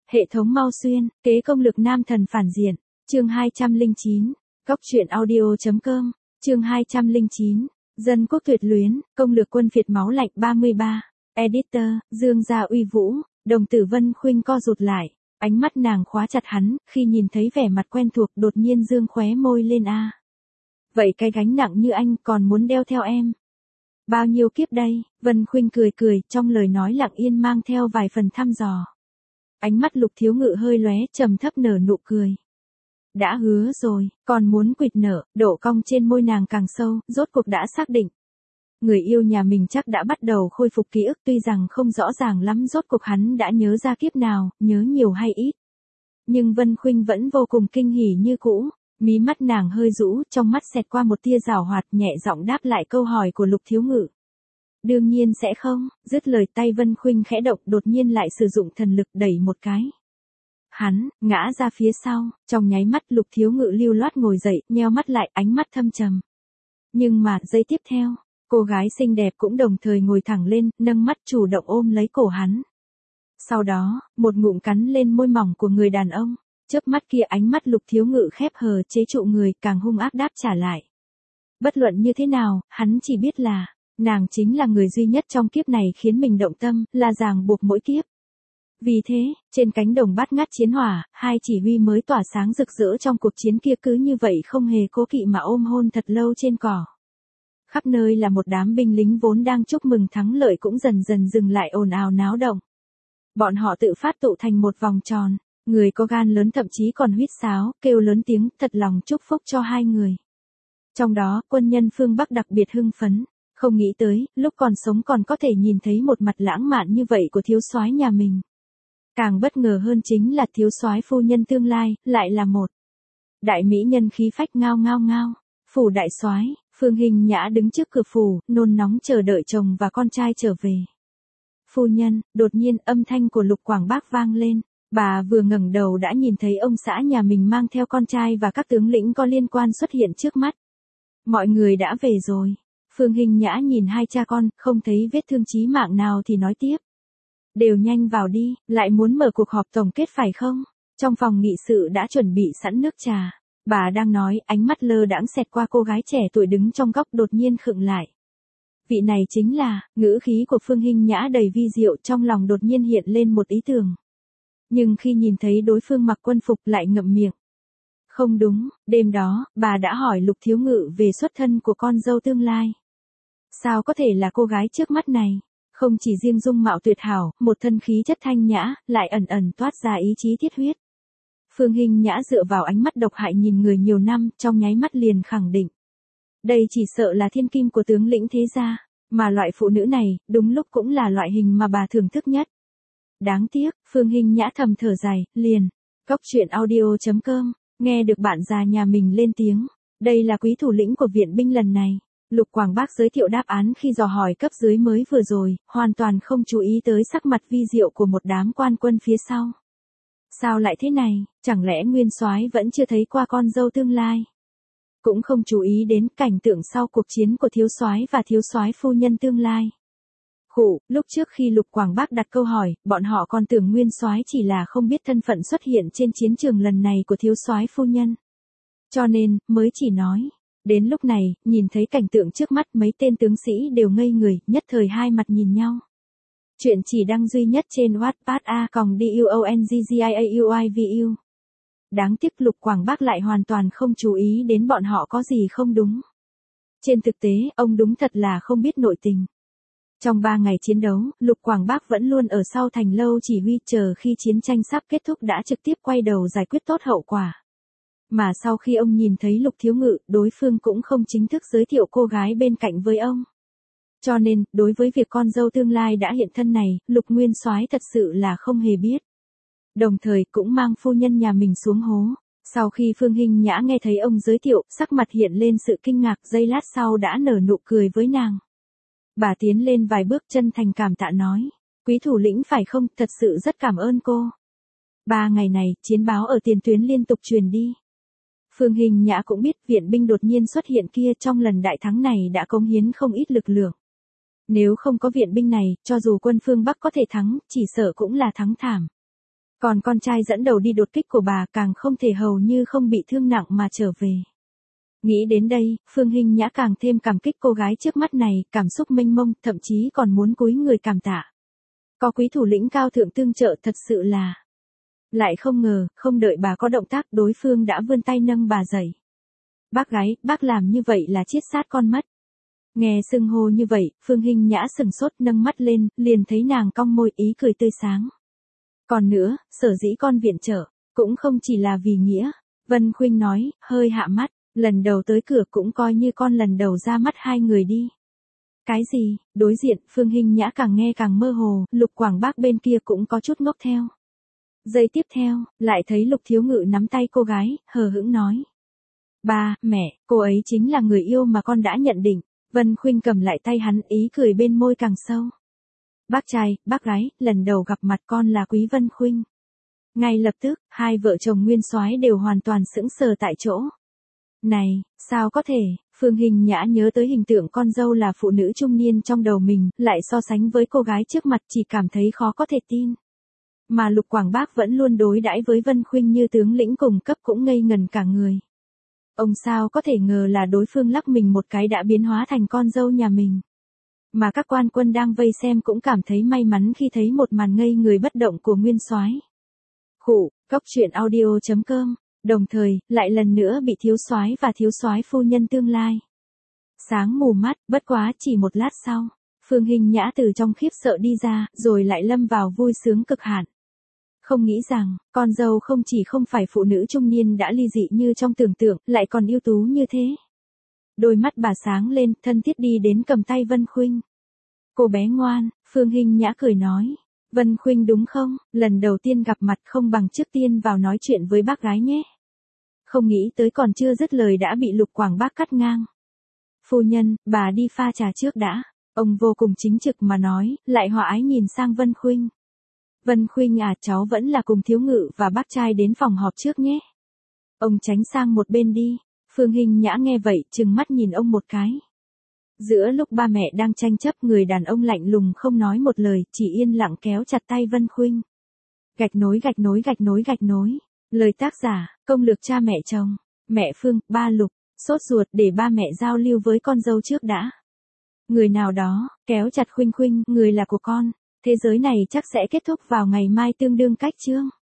Hệ thống mau xuyên, kế công lực nam thần phản diện. Chương 209. Cóc truyện audio.com. Chương 209. Dân quốc tuyệt luyến, công lược quân phiệt máu lạnh 33. Editor, Dương gia uy vũ. Đồng tử Vân Khuynh co rụt lại, ánh mắt nàng khóa chặt hắn, khi nhìn thấy vẻ mặt quen thuộc đột nhiên dương khóe môi lên a. Vậy cái gánh nặng như anh còn muốn đeo theo em? Bao nhiêu kiếp đây? Vân Khuynh cười cười, trong lời nói lặng yên mang theo vài phần thăm dò. Ánh mắt Lục Thiếu Ngự hơi lóe, trầm thấp nở nụ cười. Đã hứa rồi, còn muốn quỵt nở, độ cong trên môi nàng càng sâu, rốt cuộc đã xác định. Người yêu nhà mình chắc đã bắt đầu khôi phục ký ức, tuy rằng không rõ ràng lắm rốt cuộc hắn đã nhớ ra kiếp nào, nhớ nhiều hay ít. Nhưng Vân Khuynh vẫn vô cùng kinh hỉ như cũ, mí mắt nàng hơi rũ, trong mắt xẹt qua một tia giảo hoạt, nhẹ giọng đáp lại câu hỏi của Lục Thiếu Ngự. Đương nhiên sẽ không, dứt lời tay Vân Khuynh khẽ động, đột nhiên lại sử dụng thần lực đẩy một cái. Hắn ngã ra phía sau, trong nháy mắt Lục Thiếu Ngự lưu loát ngồi dậy, nheo mắt lại, ánh mắt thâm trầm. Nhưng mà, giây tiếp theo, cô gái xinh đẹp cũng đồng thời ngồi thẳng lên, nâng mắt chủ động ôm lấy cổ hắn. Sau đó, một ngụm cắn lên môi mỏng của người đàn ông, chớp mắt kia ánh mắt Lục Thiếu Ngự khép hờ chế trụ người, càng hung ác đáp trả lại. Bất luận như thế nào, hắn chỉ biết là, nàng chính là người duy nhất trong kiếp này khiến mình động tâm, là ràng buộc mỗi kiếp. Vì thế, trên cánh đồng bát ngát chiến hỏa, hai chỉ huy mới tỏa sáng rực rỡ trong cuộc chiến kia cứ như vậy không hề cố kỵ mà ôm hôn thật lâu trên cỏ. Khắp nơi là một đám binh lính vốn đang chúc mừng thắng lợi cũng dần dần dừng lại ồn ào náo động. Bọn họ tự phát tụ thành một vòng tròn, người có gan lớn thậm chí còn huýt sáo, kêu lớn tiếng thật lòng chúc phúc cho hai người. Trong đó, quân nhân phương Bắc đặc biệt hưng phấn, không nghĩ tới, lúc còn sống còn có thể nhìn thấy một mặt lãng mạn như vậy của thiếu soái nhà mình. Càng bất ngờ hơn chính là thiếu soái phu nhân tương lai, lại là một đại mỹ nhân khí phách ngao ngao ngao. Phủ đại soái, Phương Hinh Nhã đứng trước cửa phủ, nôn nóng chờ đợi chồng và con trai trở về. Phu nhân, đột nhiên âm thanh của Lục Quảng Bác vang lên, bà vừa ngẩng đầu đã nhìn thấy ông xã nhà mình mang theo con trai và các tướng lĩnh có liên quan xuất hiện trước mắt. Mọi người đã về rồi. Phương Hinh Nhã nhìn hai cha con, không thấy vết thương chí mạng nào thì nói tiếp. Đều nhanh vào đi, lại muốn mở cuộc họp tổng kết phải không? Trong phòng nghị sự đã chuẩn bị sẵn nước trà. Bà đang nói, ánh mắt lơ đãng xẹt qua cô gái trẻ tuổi đứng trong góc đột nhiên khựng lại. Vị này chính là, ngữ khí của Phương Hinh Nhã đầy vi diệu, trong lòng đột nhiên hiện lên một ý tưởng. Nhưng khi nhìn thấy đối phương mặc quân phục lại ngậm miệng. Không đúng, đêm đó, bà đã hỏi Lục Thiếu Ngự về xuất thân của con dâu tương lai. Sao có thể là cô gái trước mắt này? Không chỉ riêng dung mạo tuyệt hảo, một thân khí chất thanh nhã, lại ẩn ẩn toát ra ý chí thiết huyết. Phương Hinh Nhã dựa vào ánh mắt độc hại nhìn người nhiều năm, trong nháy mắt liền khẳng định. Đây chỉ sợ là thiên kim của tướng lĩnh thế gia, mà loại phụ nữ này, đúng lúc cũng là loại hình mà bà thưởng thức nhất. Đáng tiếc, Phương Hinh Nhã thầm thở dài, liền. Cóc truyện audio.com, nghe được bạn già nhà mình lên tiếng. Đây là quý thủ lĩnh của viện binh lần này. Lục Quảng Bác giới thiệu đáp án khi dò hỏi cấp dưới mới vừa rồi, hoàn toàn không chú ý tới sắc mặt vi diệu của một đám quan quân phía sau. Sao lại thế này, chẳng lẽ nguyên soái vẫn chưa thấy qua con dâu tương lai? Cũng không chú ý đến cảnh tượng sau cuộc chiến của thiếu soái và thiếu soái phu nhân tương lai. Khụ, lúc trước khi Lục Quảng Bác đặt câu hỏi, bọn họ còn tưởng nguyên soái chỉ là không biết thân phận xuất hiện trên chiến trường lần này của thiếu soái phu nhân. Cho nên, mới chỉ nói. Đến lúc này, nhìn thấy cảnh tượng trước mắt mấy tên tướng sĩ đều ngây người, nhất thời hai mặt nhìn nhau. Chuyện chỉ đăng duy nhất trên Wattpad a.duonggiauivu. Đáng tiếc Lục Quảng Bác lại hoàn toàn không chú ý đến bọn họ có gì không đúng. Trên thực tế, ông đúng thật là không biết nội tình. Trong 3 ngày chiến đấu, Lục Quảng Bác vẫn luôn ở sau thành lâu chỉ huy chờ khi chiến tranh sắp kết thúc đã trực tiếp quay đầu giải quyết tốt hậu quả. Mà sau khi ông nhìn thấy Lục Thiếu Ngự, đối phương cũng không chính thức giới thiệu cô gái bên cạnh với ông. Cho nên, đối với việc con dâu tương lai đã hiện thân này, Lục Nguyên soái thật sự là không hề biết. Đồng thời cũng mang phu nhân nhà mình xuống hố. Sau khi Phương Hinh Nhã nghe thấy ông giới thiệu, sắc mặt hiện lên sự kinh ngạc, giây lát sau đã nở nụ cười với nàng. Bà tiến lên vài bước chân thành cảm tạ nói. Quý thủ lĩnh phải không, thật sự rất cảm ơn cô. 3 ngày này, chiến báo ở tiền tuyến liên tục truyền đi. Phương Hinh Nhã cũng biết viện binh đột nhiên xuất hiện kia trong lần đại thắng này đã cống hiến không ít lực lượng. Nếu không có viện binh này, cho dù quân phương Bắc có thể thắng, chỉ sợ cũng là thắng thảm. Còn con trai dẫn đầu đi đột kích của bà càng không thể hầu như không bị thương nặng mà trở về. Nghĩ đến đây, Phương Hinh Nhã càng thêm cảm kích cô gái trước mắt này, cảm xúc mênh mông, thậm chí còn muốn cúi người cảm tạ. Có quý thủ lĩnh cao thượng tương trợ thật sự là. Lại không ngờ, không đợi bà có động tác, đối phương đã vươn tay nâng bà dậy. Bác gái, bác làm như vậy là chiết sát con mất. Nghe xưng hô như vậy, Phương Hinh Nhã sừng sốt nâng mắt lên, liền thấy nàng cong môi ý cười tươi sáng. Còn nữa, sở dĩ con viện trợ, cũng không chỉ là vì nghĩa. Vân Khuynh nói, hơi hạ mắt, lần đầu tới cửa cũng coi như con lần đầu ra mắt hai người đi. Cái gì, đối diện, Phương Hinh Nhã càng nghe càng mơ hồ, Lục Quảng Bác bên kia cũng có chút ngốc theo. Giây tiếp theo, lại thấy Lục Thiếu Ngự nắm tay cô gái, hờ hững nói. Ba, mẹ, cô ấy chính là người yêu mà con đã nhận định. Vân Khuynh cầm lại tay hắn, ý cười bên môi càng sâu. Bác trai, bác gái, lần đầu gặp mặt con là Quý Vân Khuynh. Ngay lập tức, hai vợ chồng Nguyên Soái đều hoàn toàn sững sờ tại chỗ. Này, sao có thể, Phương Hinh Nhã nhớ tới hình tượng con dâu là phụ nữ trung niên trong đầu mình, lại so sánh với cô gái trước mặt chỉ cảm thấy khó có thể tin. Mà Lục Quảng Bác vẫn luôn đối đãi với Vân Khuynh như tướng lĩnh cùng cấp cũng ngây ngần cả người. Ông sao có thể ngờ là đối phương lắc mình một cái đã biến hóa thành con dâu nhà mình. Mà các quan quân đang vây xem cũng cảm thấy may mắn khi thấy một màn ngây người bất động của Nguyên Soái. Khụ, Cốc Truyện Audio.com, đồng thời, lại lần nữa bị thiếu soái và thiếu soái phu nhân tương lai. Sáng mù mắt, bất quá chỉ một lát sau, Phương Hinh Nhã từ trong khiếp sợ đi ra, rồi lại lâm vào vui sướng cực hạn. Không nghĩ rằng, con dâu không chỉ không phải phụ nữ trung niên đã ly dị như trong tưởng tượng, lại còn ưu tú như thế. Đôi mắt bà sáng lên, thân thiết đi đến cầm tay Vân Khuynh. Cô bé ngoan, Phương Hinh Nhã cười nói. Vân Khuynh đúng không, lần đầu tiên gặp mặt không bằng trước tiên vào nói chuyện với bác gái nhé. Không nghĩ tới còn chưa dứt lời đã bị Lục Quảng Bác cắt ngang. Phu nhân, bà đi pha trà trước đã. Ông vô cùng chính trực mà nói, lại hòa ái nhìn sang Vân Khuynh. Vân Khuynh à, cháu vẫn là cùng Thiếu Ngự và bác trai đến phòng họp trước nhé. Ông tránh sang một bên đi. Phương Hinh Nhã nghe vậy, trừng mắt nhìn ông một cái. Giữa lúc ba mẹ đang tranh chấp, người đàn ông lạnh lùng không nói một lời, chỉ yên lặng kéo chặt tay Vân Khuynh. Gạch nối gạch nối gạch nối gạch nối. Lời tác giả, công lược cha mẹ chồng. Mẹ Phương, ba Lục, sốt ruột để ba mẹ giao lưu với con dâu trước đã. Người nào đó, kéo chặt Khuynh Khuynh, người là của con. Thế giới này chắc sẽ kết thúc vào ngày mai tương đương cách chương.